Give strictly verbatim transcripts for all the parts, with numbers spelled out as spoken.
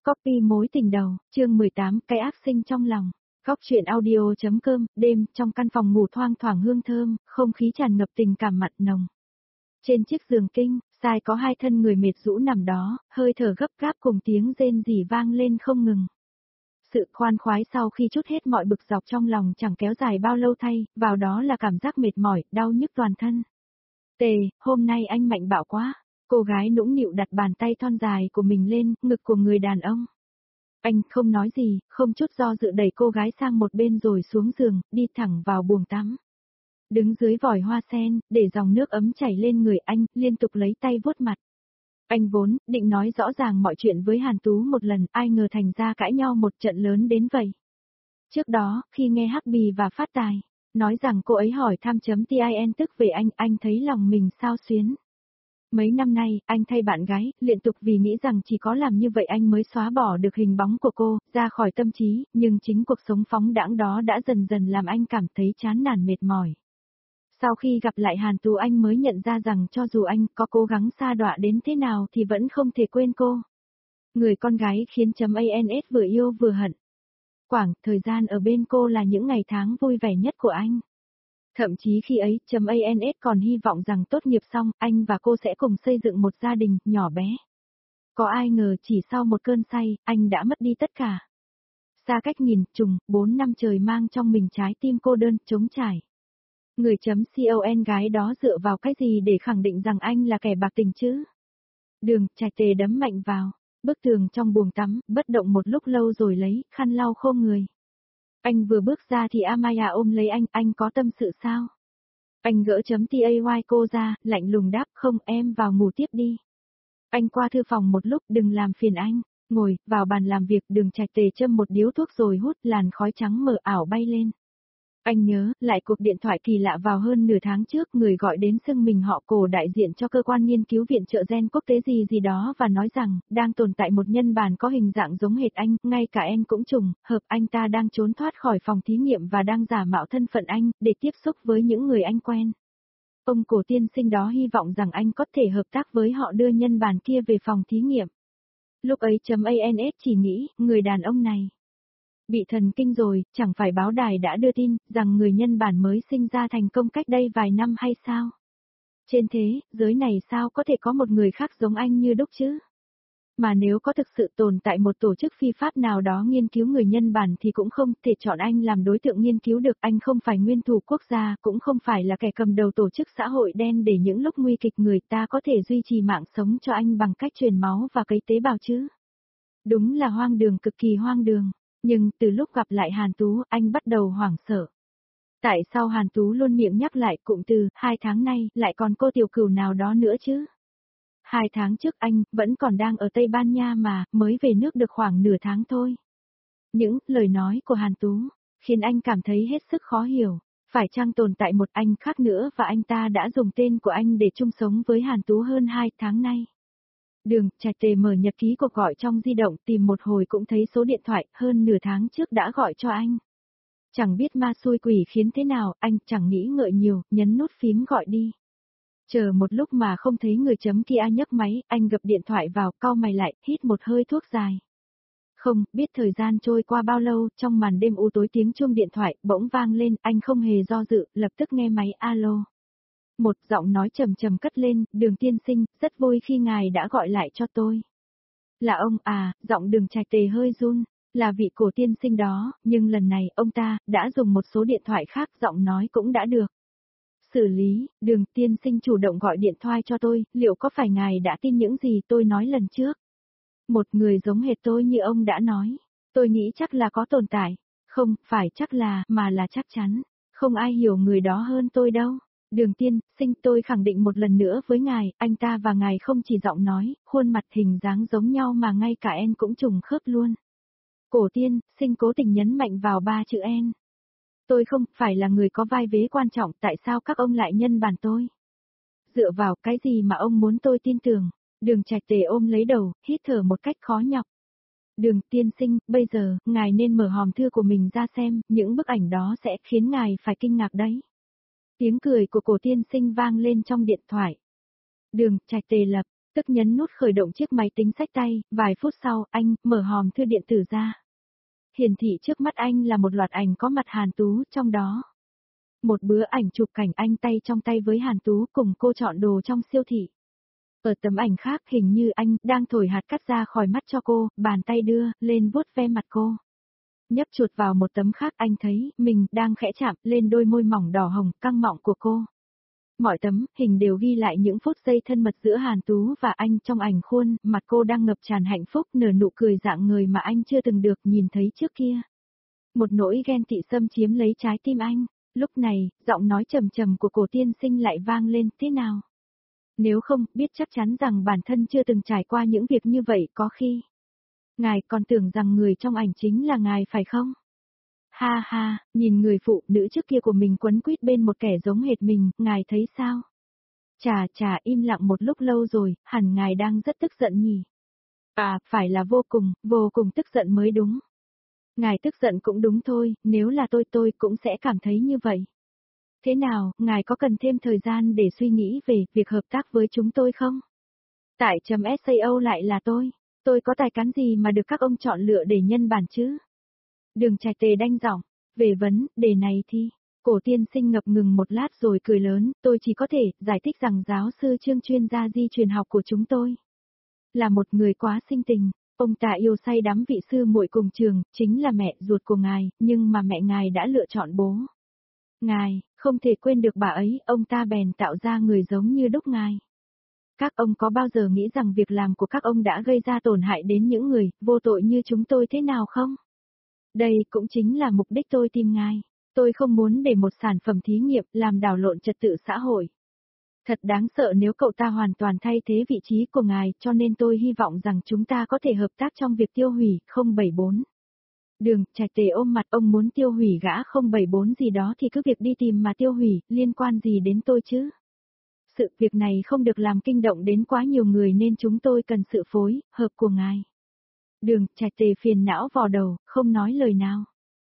Copy mối tình đầu, chương mười tám, cái ác sinh trong lòng. Góc truyện audio.com, đêm, trong căn phòng ngủ thoang thoảng hương thơm, không khí tràn ngập tình cảm mặn nồng. Trên chiếc giường kinh, sai có hai thân người mệt rũ nằm đó, hơi thở gấp gáp cùng tiếng rên rỉ vang lên không ngừng. Sự khoan khoái sau khi trút hết mọi bực dọc trong lòng chẳng kéo dài bao lâu thay, vào đó là cảm giác mệt mỏi, đau nhức toàn thân. Tề, hôm nay anh mạnh bạo quá. Cô gái nũng nịu đặt bàn tay thon dài của mình lên ngực của người đàn ông. Anh không nói gì, không chút do dự đẩy cô gái sang một bên rồi xuống giường, đi thẳng vào buồng tắm. Đứng dưới vòi hoa sen, để dòng nước ấm chảy lên người anh, liên tục lấy tay vuốt mặt. Anh vốn định nói rõ ràng mọi chuyện với Hàn Tú một lần, ai ngờ thành ra cãi nhau một trận lớn đến vậy. Trước đó, khi nghe Hắc Bì và Phát Tài nói rằng cô ấy hỏi thăm chấm tin tức về anh, anh thấy lòng mình xao xuyến. Mấy năm nay, anh thay bạn gái, liên tục vì nghĩ rằng chỉ có làm như vậy anh mới xóa bỏ được hình bóng của cô, ra khỏi tâm trí, nhưng chính cuộc sống phóng đãng đó đã dần dần làm anh cảm thấy chán nản mệt mỏi. Sau khi gặp lại Hàn Tú anh mới nhận ra rằng cho dù anh có cố gắng sa đọa đến thế nào thì vẫn không thể quên cô. Người con gái khiến chấm ans vừa yêu vừa hận. Quảng thời gian ở bên cô là những ngày tháng vui vẻ nhất của anh. Thậm chí khi ấy, chấm ans còn hy vọng rằng tốt nghiệp xong, anh và cô sẽ cùng xây dựng một gia đình, nhỏ bé. Có ai ngờ chỉ sau một cơn say, anh đã mất đi tất cả. Xa cách nghìn trùng, bốn năm trời mang trong mình trái tim cô đơn, trống trải. Người chấm con gái đó dựa vào cái gì để khẳng định rằng anh là kẻ bạc tình chứ? Đường, Trạch Tề đấm mạnh vào bức tường trong buồng tắm, bất động một lúc lâu rồi lấy khăn lau khô người. Anh vừa bước ra thì Amaya ôm lấy anh, anh có tâm sự sao? Anh gỡ chấm tay cô ra, lạnh lùng đáp, không, em vào ngủ tiếp đi. Anh qua thư phòng một lúc, đừng làm phiền anh. Ngồi, vào bàn làm việc, Đường Trạch Tề châm một điếu thuốc rồi hút, làn khói trắng mờ ảo bay lên. Anh nhớ, lại cuộc điện thoại kỳ lạ vào hơn nửa tháng trước, người gọi đến xưng mình họ Cổ đại diện cho cơ quan nghiên cứu viện trợ gen quốc tế gì gì đó và nói rằng, đang tồn tại một nhân bản có hình dạng giống hệt anh, ngay cả em cũng trùng, hợp anh ta đang trốn thoát khỏi phòng thí nghiệm và đang giả mạo thân phận anh, để tiếp xúc với những người anh quen. Ông Cổ tiên sinh đó hy vọng rằng anh có thể hợp tác với họ đưa nhân bản kia về phòng thí nghiệm. Lúc ấy chấm ans chỉ nghĩ, người đàn ông này bị thần kinh rồi, chẳng phải báo đài đã đưa tin, rằng người nhân bản mới sinh ra thành công cách đây vài năm hay sao? Trên thế, giới này sao có thể có một người khác giống anh như đúc chứ? Mà nếu có thực sự tồn tại một tổ chức phi pháp nào đó nghiên cứu người nhân bản thì cũng không thể chọn anh làm đối tượng nghiên cứu được. Anh không phải nguyên thủ quốc gia, cũng không phải là kẻ cầm đầu tổ chức xã hội đen để những lúc nguy kịch người ta có thể duy trì mạng sống cho anh bằng cách truyền máu và cấy tế bào chứ. Đúng là hoang đường, cực kỳ hoang đường. Nhưng từ lúc gặp lại Hàn Tú, anh bắt đầu hoảng sợ. Tại sao Hàn Tú luôn miệng nhắc lại cụm từ, hai tháng nay, lại còn cô tiểu cửu nào đó nữa chứ? Hai tháng trước anh, vẫn còn đang ở Tây Ban Nha mà, mới về nước được khoảng nửa tháng thôi. Những lời nói của Hàn Tú, khiến anh cảm thấy hết sức khó hiểu. Phải chăng tồn tại một anh khác nữa và anh ta đã dùng tên của anh để chung sống với Hàn Tú hơn hai tháng nay? Đường, Trạch Tề mở nhật ký cuộc gọi trong di động tìm một hồi cũng thấy số điện thoại hơn nửa tháng trước đã gọi cho anh. Chẳng biết ma xui quỷ khiến thế nào, anh chẳng nghĩ ngợi nhiều, nhấn nút phím gọi đi. Chờ một lúc mà không thấy người chấm kia nhấc máy, anh gập điện thoại vào, cau mày lại, hít một hơi thuốc dài. Không biết thời gian trôi qua bao lâu, trong màn đêm u tối tiếng chuông điện thoại bỗng vang lên, anh không hề do dự, lập tức nghe máy alo. Một giọng nói trầm trầm cất lên, Đường tiên sinh, rất vui khi ngài đã gọi lại cho tôi. Là ông à, giọng Đường Trạch Tề hơi run, là vị Cổ tiên sinh đó, nhưng lần này ông ta đã dùng một số điện thoại khác, giọng nói cũng đã được xử lý. Đường tiên sinh chủ động gọi điện thoại cho tôi, liệu có phải ngài đã tin những gì tôi nói lần trước? Một người giống hệt tôi như ông đã nói, tôi nghĩ chắc là có tồn tại, không phải chắc là, mà là chắc chắn, không ai hiểu người đó hơn tôi đâu. Đường tiên sinh, tôi khẳng định một lần nữa với ngài, anh ta và ngài không chỉ giọng nói, khuôn mặt hình dáng giống nhau mà ngay cả en cũng trùng khớp luôn. Cổ tiên sinh cố tình nhấn mạnh vào ba chữ en. Tôi không phải là người có vai vế quan trọng, tại sao các ông lại nhân bản tôi? Dựa vào cái gì mà ông muốn tôi tin tưởng? Đường Trạch Tề ôm lấy đầu, hít thở một cách khó nhọc. Đường tiên sinh, bây giờ, ngài nên mở hòm thư của mình ra xem, những bức ảnh đó sẽ khiến ngài phải kinh ngạc đấy. Tiếng cười của Cổ tiên sinh vang lên trong điện thoại. Đường Trạch Tề lập Tức nhấn nút khởi động chiếc máy tính xách tay, vài phút sau, anh mở hòm thư điện tử ra. Hiển thị trước mắt anh là một loạt ảnh có mặt Hàn Tú, trong đó. Một bữa ảnh chụp cảnh anh tay trong tay với Hàn Tú cùng cô chọn đồ trong siêu thị. Ở tấm ảnh khác hình như anh đang thổi hạt cát ra khỏi mắt cho cô, bàn tay đưa lên vuốt ve mặt cô. Nhấp chuột vào một tấm khác anh thấy mình đang khẽ chạm lên đôi môi mỏng đỏ hồng căng mọng của cô. Mọi tấm hình đều ghi lại những phút giây thân mật giữa Hàn Tú và anh trong ảnh khuôn, mặt cô đang ngập tràn hạnh phúc nở nụ cười dạng người mà anh chưa từng được nhìn thấy trước kia. Một nỗi ghen tị xâm chiếm lấy trái tim anh, lúc này, giọng nói trầm trầm của Cổ tiên sinh lại vang lên, thế nào? Nếu không, biết chắc chắn rằng bản thân chưa từng trải qua những việc như vậy có khi. Ngài còn tưởng rằng người trong ảnh chính là ngài phải không? Ha ha, nhìn người phụ nữ trước kia của mình quấn quýt bên một kẻ giống hệt mình, ngài thấy sao? Chà chà im lặng một lúc lâu rồi, hẳn ngài đang rất tức giận nhỉ? À, phải là vô cùng, vô cùng tức giận mới đúng. Ngài tức giận cũng đúng thôi, nếu là tôi tôi cũng sẽ cảm thấy như vậy. Thế nào, ngài có cần thêm thời gian để suy nghĩ về việc hợp tác với chúng tôi không? Tại chấm sao lại là tôi, tôi có tài cán gì mà được các ông chọn lựa để nhân bản chứ? Đường Trạch Tề đanh giọng, về vấn đề này thì, Cổ tiên sinh ngập ngừng một lát rồi cười lớn, tôi chỉ có thể giải thích rằng giáo sư Trương chuyên gia di truyền học của chúng tôi là một người quá sinh tình. Ông ta yêu say đắm vị sư muội cùng trường, chính là mẹ ruột của ngài, nhưng mà mẹ ngài đã lựa chọn bố. Ngài, không thể quên được bà ấy, ông ta bèn tạo ra người giống như đúc ngài. Các ông có bao giờ nghĩ rằng việc làm của các ông đã gây ra tổn hại đến những người vô tội như chúng tôi thế nào không? Đây cũng chính là mục đích tôi tìm ngài. Tôi không muốn để một sản phẩm thí nghiệm làm đảo lộn trật tự xã hội. Thật đáng sợ nếu cậu ta hoàn toàn thay thế vị trí của ngài, cho nên tôi hy vọng rằng chúng ta có thể hợp tác trong việc tiêu hủy không bảy bốn. Đường Trạch Tề ôm mặt, ông muốn tiêu hủy gã không bảy bốn gì đó thì cứ việc đi tìm mà tiêu hủy, liên quan gì đến tôi chứ? Sự việc này không được làm kinh động đến quá nhiều người nên chúng tôi cần sự phối hợp của ngài. Đường Trạch Tề phiền não vò đầu, không nói lời nào.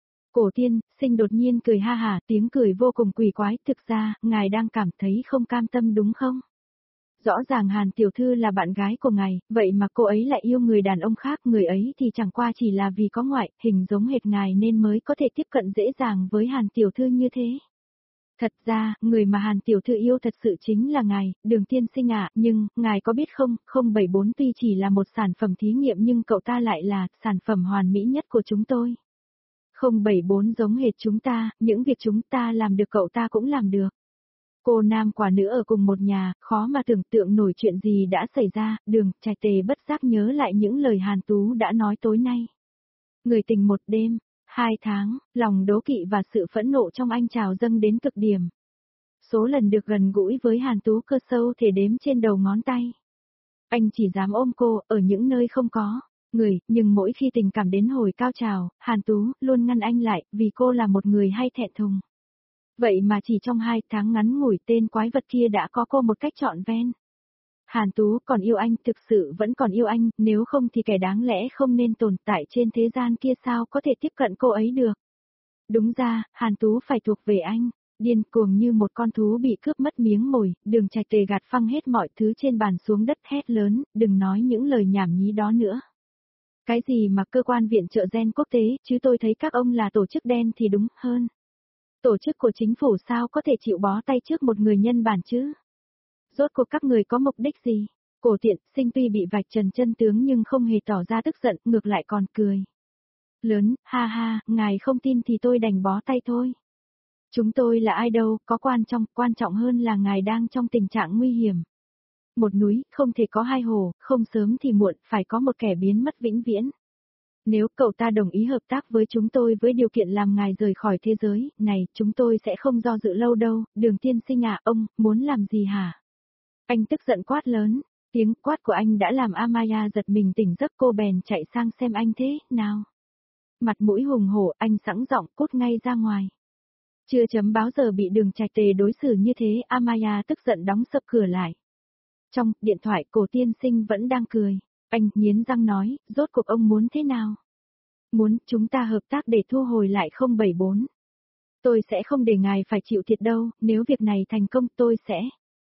Cổ tiên sinh đột nhiên cười ha hả, tiếng cười vô cùng quỷ quái, thực ra, ngài đang cảm thấy không cam tâm đúng không? Rõ ràng Hàn tiểu thư là bạn gái của ngài, vậy mà cô ấy lại yêu người đàn ông khác, người ấy thì chẳng qua chỉ là vì có ngoại hình giống hệt ngài nên mới có thể tiếp cận dễ dàng với Hàn tiểu thư như thế. Thật ra, người mà Hàn tiểu thư yêu thật sự chính là ngài, Đường tiên sinh ạ, nhưng, ngài có biết không, không bảy bốn tuy chỉ là một sản phẩm thí nghiệm nhưng cậu ta lại là sản phẩm hoàn mỹ nhất của chúng tôi. không bảy bốn giống hệt chúng ta, những việc chúng ta làm được cậu ta cũng làm được. Cô nam quả nữ ở cùng một nhà, khó mà tưởng tượng nổi chuyện gì đã xảy ra, Đường Trạch Tề bất giác nhớ lại những lời Hàn Tú đã nói tối nay. Người tình một đêm, hai tháng, lòng đố kỵ và sự phẫn nộ trong anh trào dâng đến cực điểm. Số lần được gần gũi với Hàn Tú cơ sâu thể đếm trên đầu ngón tay. Anh chỉ dám ôm cô ở những nơi không có người, nhưng mỗi khi tình cảm đến hồi cao trào, Hàn Tú luôn ngăn anh lại vì cô là một người hay thẹn thùng. Vậy mà chỉ trong hai tháng ngắn ngủi tên quái vật kia đã có cô một cách trọn ven. Hàn Tú còn yêu anh, thực sự vẫn còn yêu anh, nếu không thì kẻ đáng lẽ không nên tồn tại trên thế gian kia sao có thể tiếp cận cô ấy được. Đúng ra, Hàn Tú phải thuộc về anh, điên cuồng như một con thú bị cướp mất miếng mồi, Đường Trạch Tề gạt phăng hết mọi thứ trên bàn xuống đất hét lớn, đừng nói những lời nhảm nhí đó nữa. Cái gì mà cơ quan viện trợ gen quốc tế, chứ tôi thấy các ông là tổ chức đen thì đúng hơn. Tổ chức của chính phủ sao có thể chịu bó tay trước một người nhân bản chứ? Rốt cuộc các người có mục đích gì? Cổ tiện, sinh tuy bị vạch trần chân tướng nhưng không hề tỏ ra tức giận, ngược lại còn cười. Lớn, ha ha, ngài không tin thì tôi đành bó tay thôi. Chúng tôi là ai đâu, có quan trọng, quan trọng hơn là ngài đang trong tình trạng nguy hiểm. Một núi, không thể có hai hồ, không sớm thì muộn, phải có một kẻ biến mất vĩnh viễn. Nếu cậu ta đồng ý hợp tác với chúng tôi với điều kiện làm ngài rời khỏi thế giới này, chúng tôi sẽ không do dự lâu đâu. Đường tiên sinh à, ông, muốn làm gì hả? Anh tức giận quát lớn, tiếng quát của anh đã làm Amaya giật mình tỉnh giấc, cô bèn chạy sang xem anh thế nào. Mặt mũi hùng hổ, anh sẵn giọng cút ngay ra ngoài. Chưa chấm báo giờ bị Đường Trạch Tề đối xử như thế, Amaya tức giận đóng sập cửa lại. Trong điện thoại Cổ tiên sinh vẫn đang cười, anh nghiến răng nói, rốt cuộc ông muốn thế nào? Muốn chúng ta hợp tác để thu hồi lại không bảy bốn. Tôi sẽ không để ngài phải chịu thiệt đâu, nếu việc này thành công tôi sẽ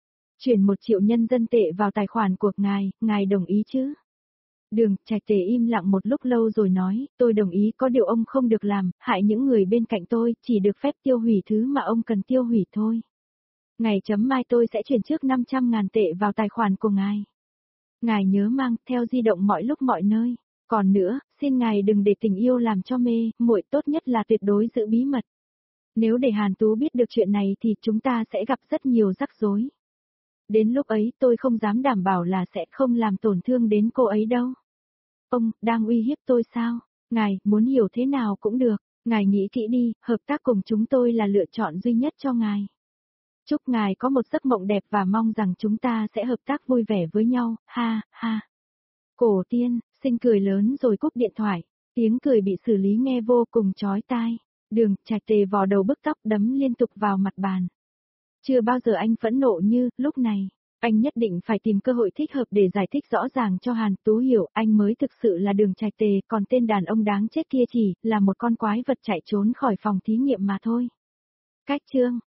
Chuyển một triệu nhân dân tệ vào tài khoản của ngài, ngài đồng ý chứ? Đường Trạch Tề im lặng một lúc lâu rồi nói, tôi đồng ý, có điều ông không được làm, hại những người bên cạnh tôi, chỉ được phép tiêu hủy thứ mà ông cần tiêu hủy thôi. Ngày chấm mai tôi sẽ chuyển trước năm trăm ngàn tệ vào tài khoản của ngài. Ngài nhớ mang theo di động mọi lúc mọi nơi. Còn nữa, xin ngài đừng để tình yêu làm cho mê, muội, tốt nhất là tuyệt đối giữ bí mật. Nếu để Hàn Tú biết được chuyện này thì chúng ta sẽ gặp rất nhiều rắc rối. Đến lúc ấy tôi không dám đảm bảo là sẽ không làm tổn thương đến cô ấy đâu. Ông, đang uy hiếp tôi sao? Ngài, muốn hiểu thế nào cũng được, ngài nghĩ kỹ đi, hợp tác cùng chúng tôi là lựa chọn duy nhất cho ngài. Chúc ngài có một giấc mộng đẹp và mong rằng chúng ta sẽ hợp tác vui vẻ với nhau, ha, ha. Cổ Tiên, Sinh cười lớn rồi cúp điện thoại, tiếng cười bị xử lý nghe vô cùng chói tai. Đường Trạch Tề vò đầu bức tóc đấm liên tục vào mặt bàn. Chưa bao giờ anh phẫn nộ như lúc này. Anh nhất định phải tìm cơ hội thích hợp để giải thích rõ ràng cho Hàn Tú hiểu anh mới thực sự là Đường Trạch Tề, còn tên đàn ông đáng chết kia chỉ là một con quái vật chạy trốn khỏi phòng thí nghiệm mà thôi. Cách chương